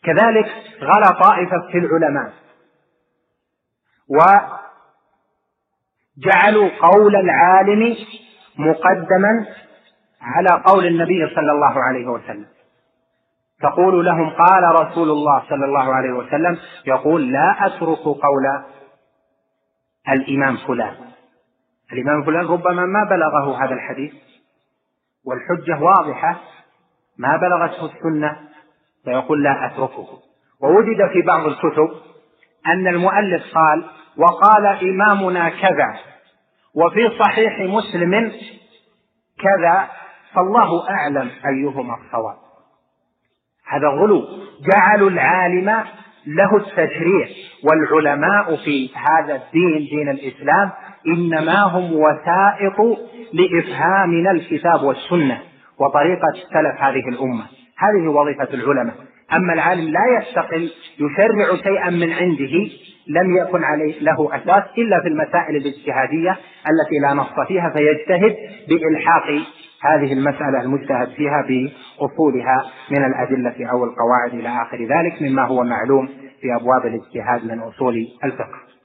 كذلك غلا طائفة في العلماء وجعلوا قول العالم مقدما على قول النبي صلى الله عليه وسلم، تقول لهم قال رسول الله صلى الله عليه وسلم، يقول لا أترك قول الإمام فلان. الإمام فلان ربما ما بلغه هذا الحديث والحجة واضحة، ما بلغته السنة، فيقول لا أتركه. ووجد في بعض الكتب أن المؤلف قال وقال إمامنا كذا وفي صحيح مسلم كذا، فالله أعلم أيهما الصواب. هذا غلو، جعلوا العالم له التشريع، والعلماء في هذا الدين دين الإسلام إنما هم وسائط لإفهامنا الكتاب والسنة وطريقة سلف هذه الأمة. هذه وظيفة العلماء. أما العالم لا يستقل يشرع شيئا من عنده لم يكن عليه له أساس إلا في المسائل الاجتهادية التي لا نص فيها، فيجتهد بإلحاق هذه المسألة المجتهد فيها بأصولها من الأدلة أو القواعد إلى آخر ذلك مما هو معلوم في أبواب الاجتهاد من أصول الفقه.